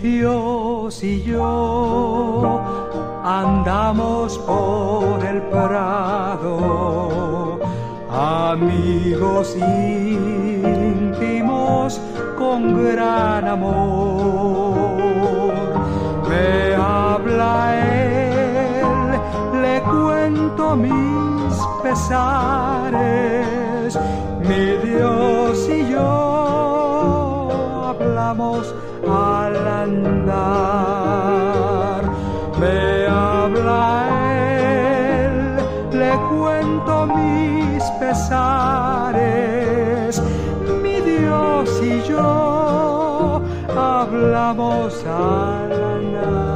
Dios y yo andamos por el prado, amigos íntimos con gran amor. Me habla él, le cuento mis pesares, mi Dios y yo hablamos al andar. Me habla él, le cuento mis pesares, mi Dios y yo hablamos al andar.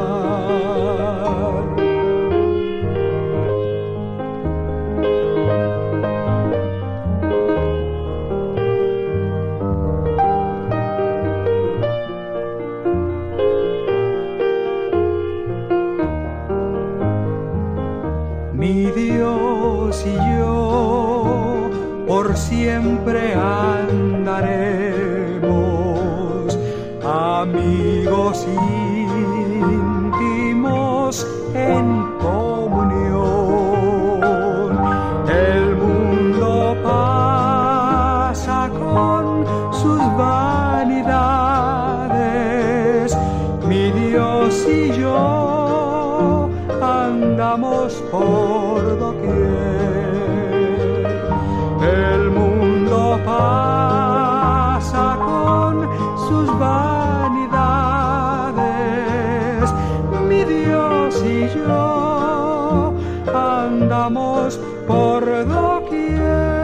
Mi Dios y yo por siempre andaremos, amigos íntimos en comunión. El mundo pasa con sus vanidades, mi Dios y yo andamos por doquier. El mundo pasa con sus vanidades, mi Dios y yo andamos por doquier.